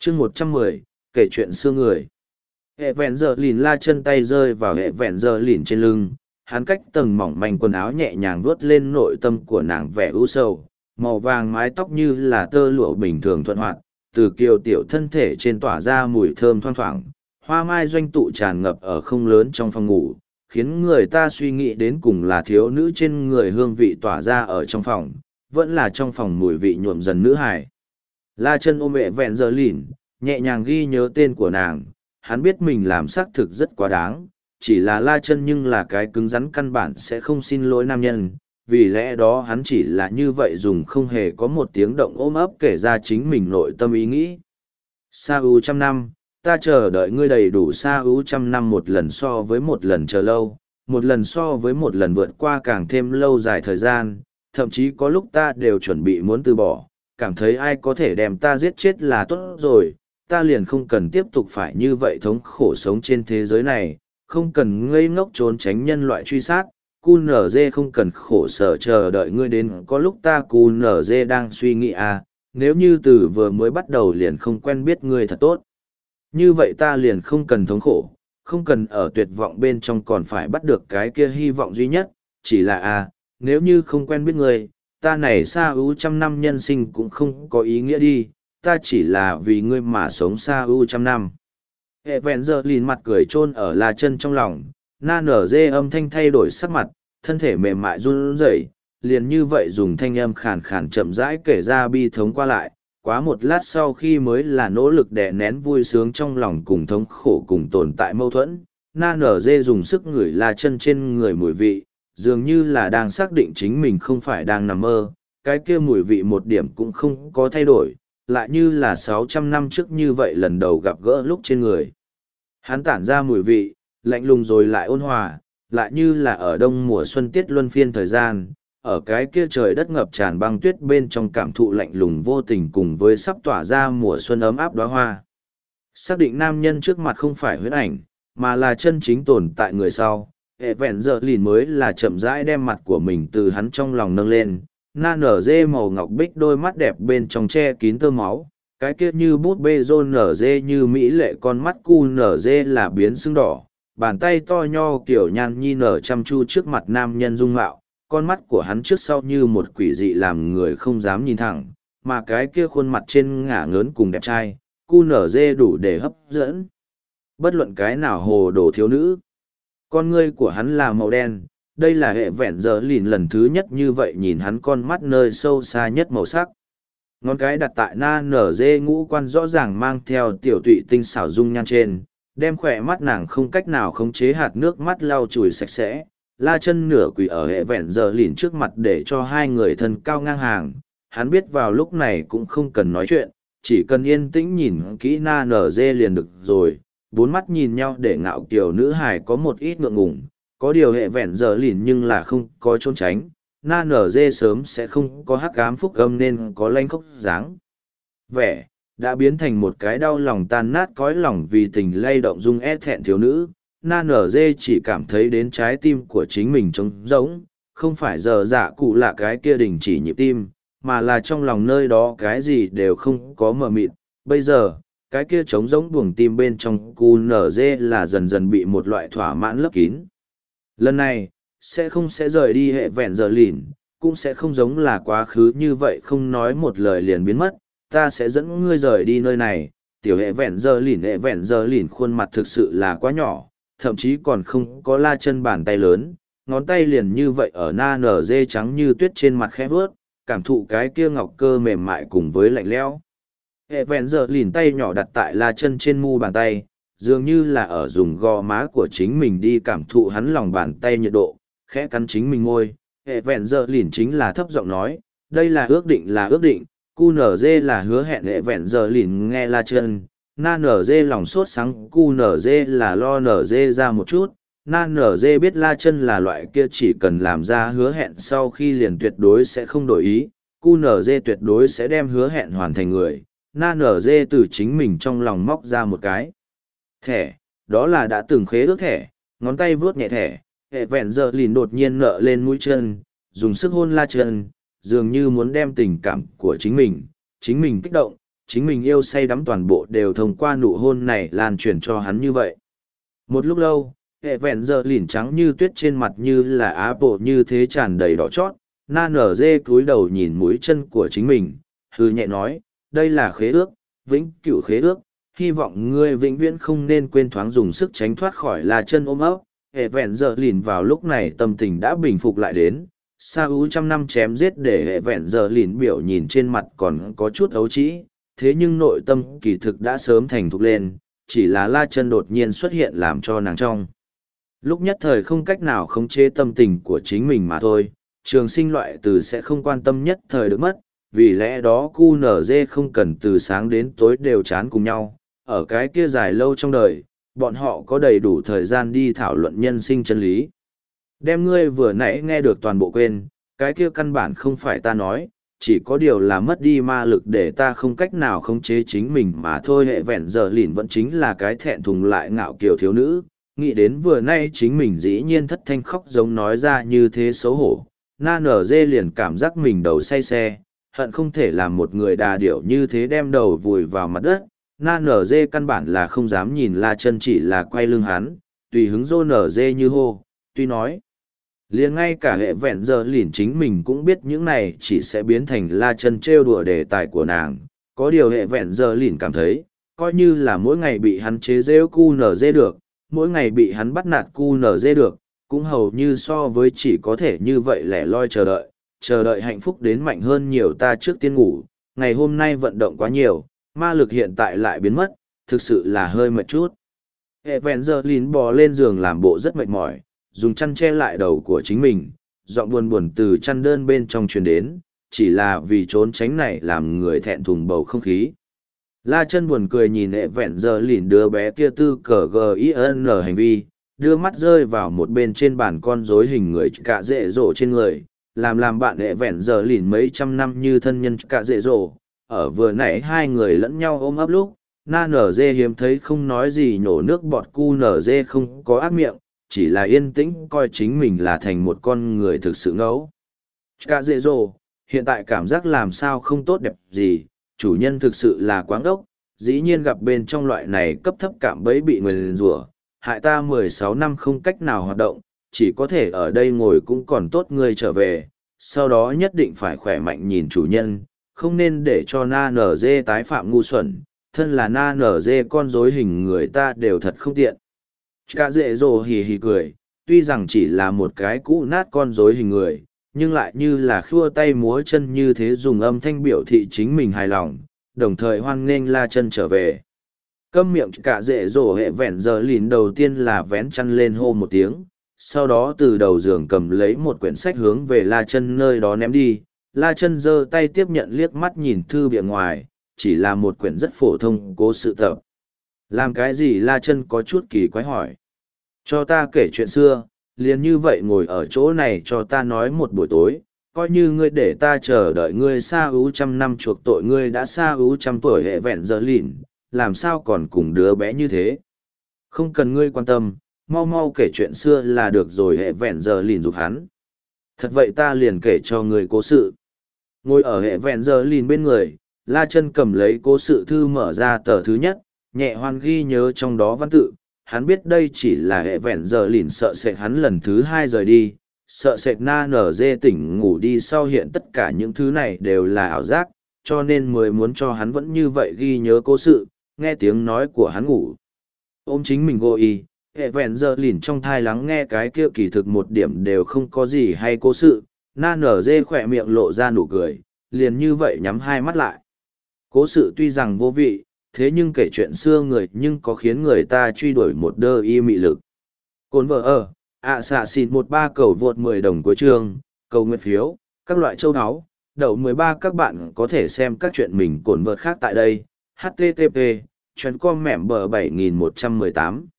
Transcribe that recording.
chương 110, kể chuyện xưa người. Hệ vẹn giờ lìn la chân tay rơi vào hệ vẹn giờ lìn trên lưng, hắn cách tầng mỏng manh quần áo nhẹ nhàng vuốt lên nội tâm của nàng vẻ u sầu, màu vàng mái tóc như là tơ lụa bình thường thuận hoạt, từ kiều tiểu thân thể trên tỏa ra mùi thơm thoang thoảng, hoa mai doanh tụ tràn ngập ở không lớn trong phòng ngủ, khiến người ta suy nghĩ đến cùng là thiếu nữ trên người hương vị tỏa ra ở trong phòng, vẫn là trong phòng mùi vị nhuộm dần nữ hài. La chân ôm hệ vẹn giờ lìn, nhẹ nhàng ghi nhớ tên của nàng, hắn biết mình làm xác thực rất quá đáng, chỉ là la chân nhưng là cái cứng rắn căn bản sẽ không xin lỗi nam nhân, vì lẽ đó hắn chỉ là như vậy dùng không hề có một tiếng động ôm ấp kể ra chính mình nội tâm ý nghĩ. Sa ưu trăm năm, ta chờ đợi ngươi đầy đủ sa ưu trăm năm, một lần so với một lần chờ lâu, một lần so với một lần vượt qua càng thêm lâu dài thời gian, thậm chí có lúc ta đều chuẩn bị muốn từ bỏ, cảm thấy ai có thể đem ta giết chết là tốt rồi, ta liền không cần tiếp tục phải như vậy thống khổ sống trên thế giới này, không cần ngây ngốc trốn tránh nhân loại truy sát, QNZ không cần khổ sở chờ đợi ngươi đến có lúc ta QNZ đang suy nghĩ nếu như từ vừa mới bắt đầu liền không quen biết ngươi thật tốt. Như vậy ta liền không cần thống khổ, không cần ở tuyệt vọng bên trong còn phải bắt được cái kia hy vọng duy nhất, chỉ là nếu như không quen biết ngươi, ta này xa ưu trăm năm nhân sinh cũng không có ý nghĩa đi, ta chỉ là vì ngươi mà sống xa ưu trăm năm. Hệ vẹn giờ lìn mặt cười chôn ở la chân trong lòng, na nở dê âm thanh thay đổi sắc mặt, thân thể mềm mại run rẩy, liền như vậy dùng thanh âm khàn khàn chậm rãi kể ra bi thống qua lại, quá một lát sau khi mới là nỗ lực đè nén vui sướng trong lòng cùng thống khổ cùng tồn tại mâu thuẫn, na nở dê dùng sức ngửi la chân trên người mùi vị, dường như là đang xác định chính mình không phải đang nằm mơ, cái kia mùi vị một điểm cũng không có thay đổi, lại như là 600 năm trước như vậy lần đầu gặp gỡ lúc trên người. Hắn tản ra mùi vị, lạnh lùng rồi lại ôn hòa, lại như là ở đông mùa xuân tiết luân phiên thời gian, ở cái kia trời đất ngập tràn băng tuyết bên trong cảm thụ lạnh lùng vô tình cùng với sắp tỏa ra mùa xuân ấm áp đóa hoa. Xác định nam nhân trước mặt không phải huyễn ảnh, mà là chân chính tồn tại người sau, hệ vẹn giờ lìn mới là chậm rãi đem mặt của mình từ hắn trong lòng nâng lên, na nở dê màu ngọc bích đôi mắt đẹp bên trong che kín tơ máu, cái kia như bút bê rôn nở dê như mỹ lệ con mắt cu nở dê là biến sưng đỏ, bàn tay to nho kiểu nhan nhi nở chăm chu trước mặt nam nhân dung mạo, con mắt của hắn trước sau như một quỷ dị làm người không dám nhìn thẳng, mà cái kia khuôn mặt trên ngả ngớn cùng đẹp trai, cu nở dê đủ để hấp dẫn bất luận cái nào hồ đồ thiếu nữ. Con ngươi của hắn là màu đen, đây là hệ vẹn giờ lìn lần thứ nhất như vậy nhìn hắn con mắt nơi sâu xa nhất màu sắc. Ngón cái đặt tại na nở dê ngũ quan rõ ràng mang theo tiểu tụy tinh xảo dung nhan trên, đem khỏe mắt nàng không cách nào khống chế hạt nước mắt lau chùi sạch sẽ. La chân nửa quỳ ở hệ vẹn giờ lìn trước mặt để cho hai người thân cao ngang hàng, hắn biết vào lúc này cũng không cần nói chuyện, chỉ cần yên tĩnh nhìn kỹ na nở dê liền được rồi, bốn mắt nhìn nhau để ngạo kiều nữ hài có một ít ngượng ngùng, có điều hệ vẹn giờ lìn nhưng là không có trốn tránh, na nở dê sớm sẽ không có hắc ám phúc âm nên có lanh khóc dáng vẻ, đã biến thành một cái đau lòng tan nát cõi lòng vì tình lay động dung e thẹn thiếu nữ. Na nở dê chỉ cảm thấy đến trái tim của chính mình trống rỗng, không phải giờ dạ cụ là cái kia đình chỉ nhịp tim, mà là trong lòng nơi đó cái gì đều không có mờ mịt. Bây giờ, cái kia trống rỗng buồng tim bên trong cu nở dê là dần dần bị một loại thỏa mãn lấp kín. Lần này, sẽ không sẽ rời đi hệ vẹn giờ lìn, cũng sẽ không giống là quá khứ như vậy không nói một lời liền biến mất, ta sẽ dẫn ngươi rời đi nơi này. Tiểu hệ vẹn giờ lìn khuôn mặt thực sự là quá nhỏ, thậm chí còn không có la chân bàn tay lớn, ngón tay liền như vậy ở na nở dê trắng như tuyết trên mặt khẽ vớt, cảm thụ cái kia ngọc cơ mềm mại cùng với lạnh lẽo. Hệ vẹn giờ lìn tay nhỏ đặt tại la chân trên mu bàn tay, dường như là ở dùng gò má của chính mình đi cảm thụ hắn lòng bàn tay nhiệt độ, khẽ cắn chính mình môi. Hệ vẹn giờ lìn chính là thấp giọng nói, đây là ước định, QNZ là hứa hẹn. Hệ vẹn giờ lìn nghe la chân, na nở dê lòng sốt sáng, QNZ là lo nở dê ra một chút, na nở dê biết la chân là loại kia chỉ cần làm ra hứa hẹn sau khi liền tuyệt đối sẽ không đổi ý, QNZ tuyệt đối sẽ đem hứa hẹn hoàn thành người. Na nở dê từ chính mình trong lòng móc ra một cái thẻ, đó là đã từng khế ước thẻ, ngón tay vuốt nhẹ thẻ, hệ vẹn giờ lìn đột nhiên nợ lên mũi chân, dùng sức hôn la chân, dường như muốn đem tình cảm của chính mình kích động, chính mình yêu say đắm toàn bộ đều thông qua nụ hôn này lan truyền cho hắn như vậy. Một lúc lâu, hệ vẹn giờ lìn trắng như tuyết trên mặt như là Apple như thế tràn đầy đỏ chót, na nở dê cúi đầu nhìn mũi chân của chính mình, hư nhẹ nói, đây là khế ước, vĩnh cửu khế ước, hy vọng ngươi vĩnh viễn không nên quên thoáng dùng sức tránh thoát khỏi là chân ôm ấp. Hệ vẹn giờ lìn vào lúc này tâm tình đã bình phục lại đến, Sa ú trăm năm chém giết để hệ vẹn giờ lìn biểu nhìn trên mặt còn có chút ấu trĩ, thế nhưng nội tâm kỳ thực đã sớm thành thục lên, chỉ là la chân đột nhiên xuất hiện làm cho nàng trong lúc nhất thời không cách nào khống chế tâm tình của chính mình mà thôi. Trường sinh loại từ sẽ không quan tâm nhất thời được mất, vì lẽ đó QNZ không cần từ sáng đến tối đều chán cùng nhau, ở cái kia dài lâu trong đời, bọn họ có đầy đủ thời gian đi thảo luận nhân sinh chân lý. Đem ngươi vừa nãy nghe được toàn bộ quên, cái kia căn bản không phải ta nói, chỉ có điều là mất đi ma lực để ta không cách nào khống chế chính mình mà thôi. Hệ vẹn giờ lìn vẫn chính là cái thẹn thùng lại ngạo kiều thiếu nữ, nghĩ đến vừa nay chính mình dĩ nhiên thất thanh khóc giống nói ra như thế xấu hổ. Na nở dê liền cảm giác mình đầu say xe, hận không thể làm một người đà điểu như thế đem đầu vùi vào mặt đất. Na nở dê căn bản là không dám nhìn la chân, chỉ là quay lưng hắn, tùy hứng dô nở dê như hô, tuy nói. Liền ngay cả hệ vẹn giờ lìn chính mình cũng biết những này chỉ sẽ biến thành la chân trêu đùa đề tài của nàng. Có điều hệ vẹn giờ lìn cảm thấy, coi như là mỗi ngày bị hắn chế rêu cu nở dê được, mỗi ngày bị hắn bắt nạt cu nở dê được, cũng hầu như so với chỉ có thể như vậy lẻ loi chờ đợi hạnh phúc đến mạnh hơn nhiều. Ta trước tiên ngủ, ngày hôm nay vận động quá nhiều, ma lực hiện tại lại biến mất, thực sự là hơi mệt chút. Evangeline bò lên giường làm bộ rất mệt mỏi, dùng chăn che lại đầu của chính mình, giọng buồn buồn từ chăn đơn bên trong truyền đến, chỉ là vì trốn tránh này làm người thẹn thùng bầu không khí. La chân buồn cười nhìn Evangeline đứa bé kia tư cờ GIN hành vi, đưa mắt rơi vào một bên trên bàn con rối hình người cả dễ dỗ trên người, làm bạn Evangeline mấy trăm năm như thân nhân cả dễ dỗ. Ở vừa nãy hai người lẫn nhau ôm ấp lúc, na nở dê hiếm thấy không nói gì nhổ nước bọt, cu nở dê không có ác miệng, chỉ là yên tĩnh coi chính mình là thành một con người thực sự ngẫu. Cả dễ dỗ, hiện tại cảm giác làm sao không tốt đẹp gì, chủ nhân thực sự là quáng đốc, dĩ nhiên gặp bên trong loại này cấp thấp cảm bẫy bị người nguyền rủa, hại ta 16 năm không cách nào hoạt động, chỉ có thể ở đây ngồi cũng còn tốt. Ngươi trở về, sau đó nhất định phải khỏe mạnh nhìn chủ nhân, không nên để cho na nở dê tái phạm ngu xuẩn, thân là na nở dê con rối hình người ta đều thật không tiện. Cả dễ dồ hì hì cười, tuy rằng chỉ là một cái cũ nát con rối hình người, nhưng lại như là khua tay múa chân như thế, dùng âm thanh biểu thị chính mình hài lòng, đồng thời hoan nghênh la chân trở về. Câm miệng. Cả dễ dỗ hệ vẹn giờ lìn đầu tiên là vén chăn lên hô một tiếng, sau đó từ đầu giường cầm lấy một quyển sách hướng về la chân nơi đó ném đi. La chân giơ tay tiếp nhận, liếc mắt nhìn thư bìa ngoài, chỉ là một quyển rất phổ thông cố sự tập. Làm cái gì? La chân có chút kỳ quái hỏi. Cho ta kể chuyện xưa, liền như vậy ngồi ở chỗ này cho ta nói một buổi tối, coi như ngươi để ta chờ đợi ngươi xa ú trăm năm chuộc tội. Ngươi đã xa ú trăm tuổi hệ vẹn giờ lìn, làm sao còn cùng đứa bé như thế? Không cần ngươi quan tâm, mau mau kể chuyện xưa là được rồi. Hệ vẹn giờ lìn giục hắn. Thật vậy ta liền kể cho ngươi cố sự. Ngồi ở hệ vẹn giờ lìn bên người, la chân cầm lấy cố sự thư mở ra tờ thứ nhất, nhẹ hoan ghi nhớ trong đó văn tự. Hắn biết đây chỉ là hệ vẹn giờ lìn sợ sệt hắn lần thứ hai rời đi, sợ sệt na nở dê tỉnh ngủ đi sau hiện tất cả những thứ này đều là ảo giác, cho nên mới muốn cho hắn vẫn như vậy ghi nhớ cố sự, nghe tiếng nói của hắn ngủ. Ôm chính mình gội y, hệ vẹn giờ lìn trong thai lắng nghe cái kia kỳ thực một điểm đều không có gì hay cố sự. Na nở dê khỏe miệng lộ ra nụ cười, liền như vậy nhắm hai mắt lại. Cố sự tuy rằng vô vị, thế nhưng kể chuyện xưa người nhưng có khiến người ta truy đuổi một đơ y mị lực. Cồn vợ ở, xạ xịt 13 cầu vượt 10 đồng cuối chương, cầu nguyện phiếu, các loại châu áo, đậu 13. Các bạn có thể xem các chuyện mình cồn vợt khác tại đây. http://com mẻm bờ 7118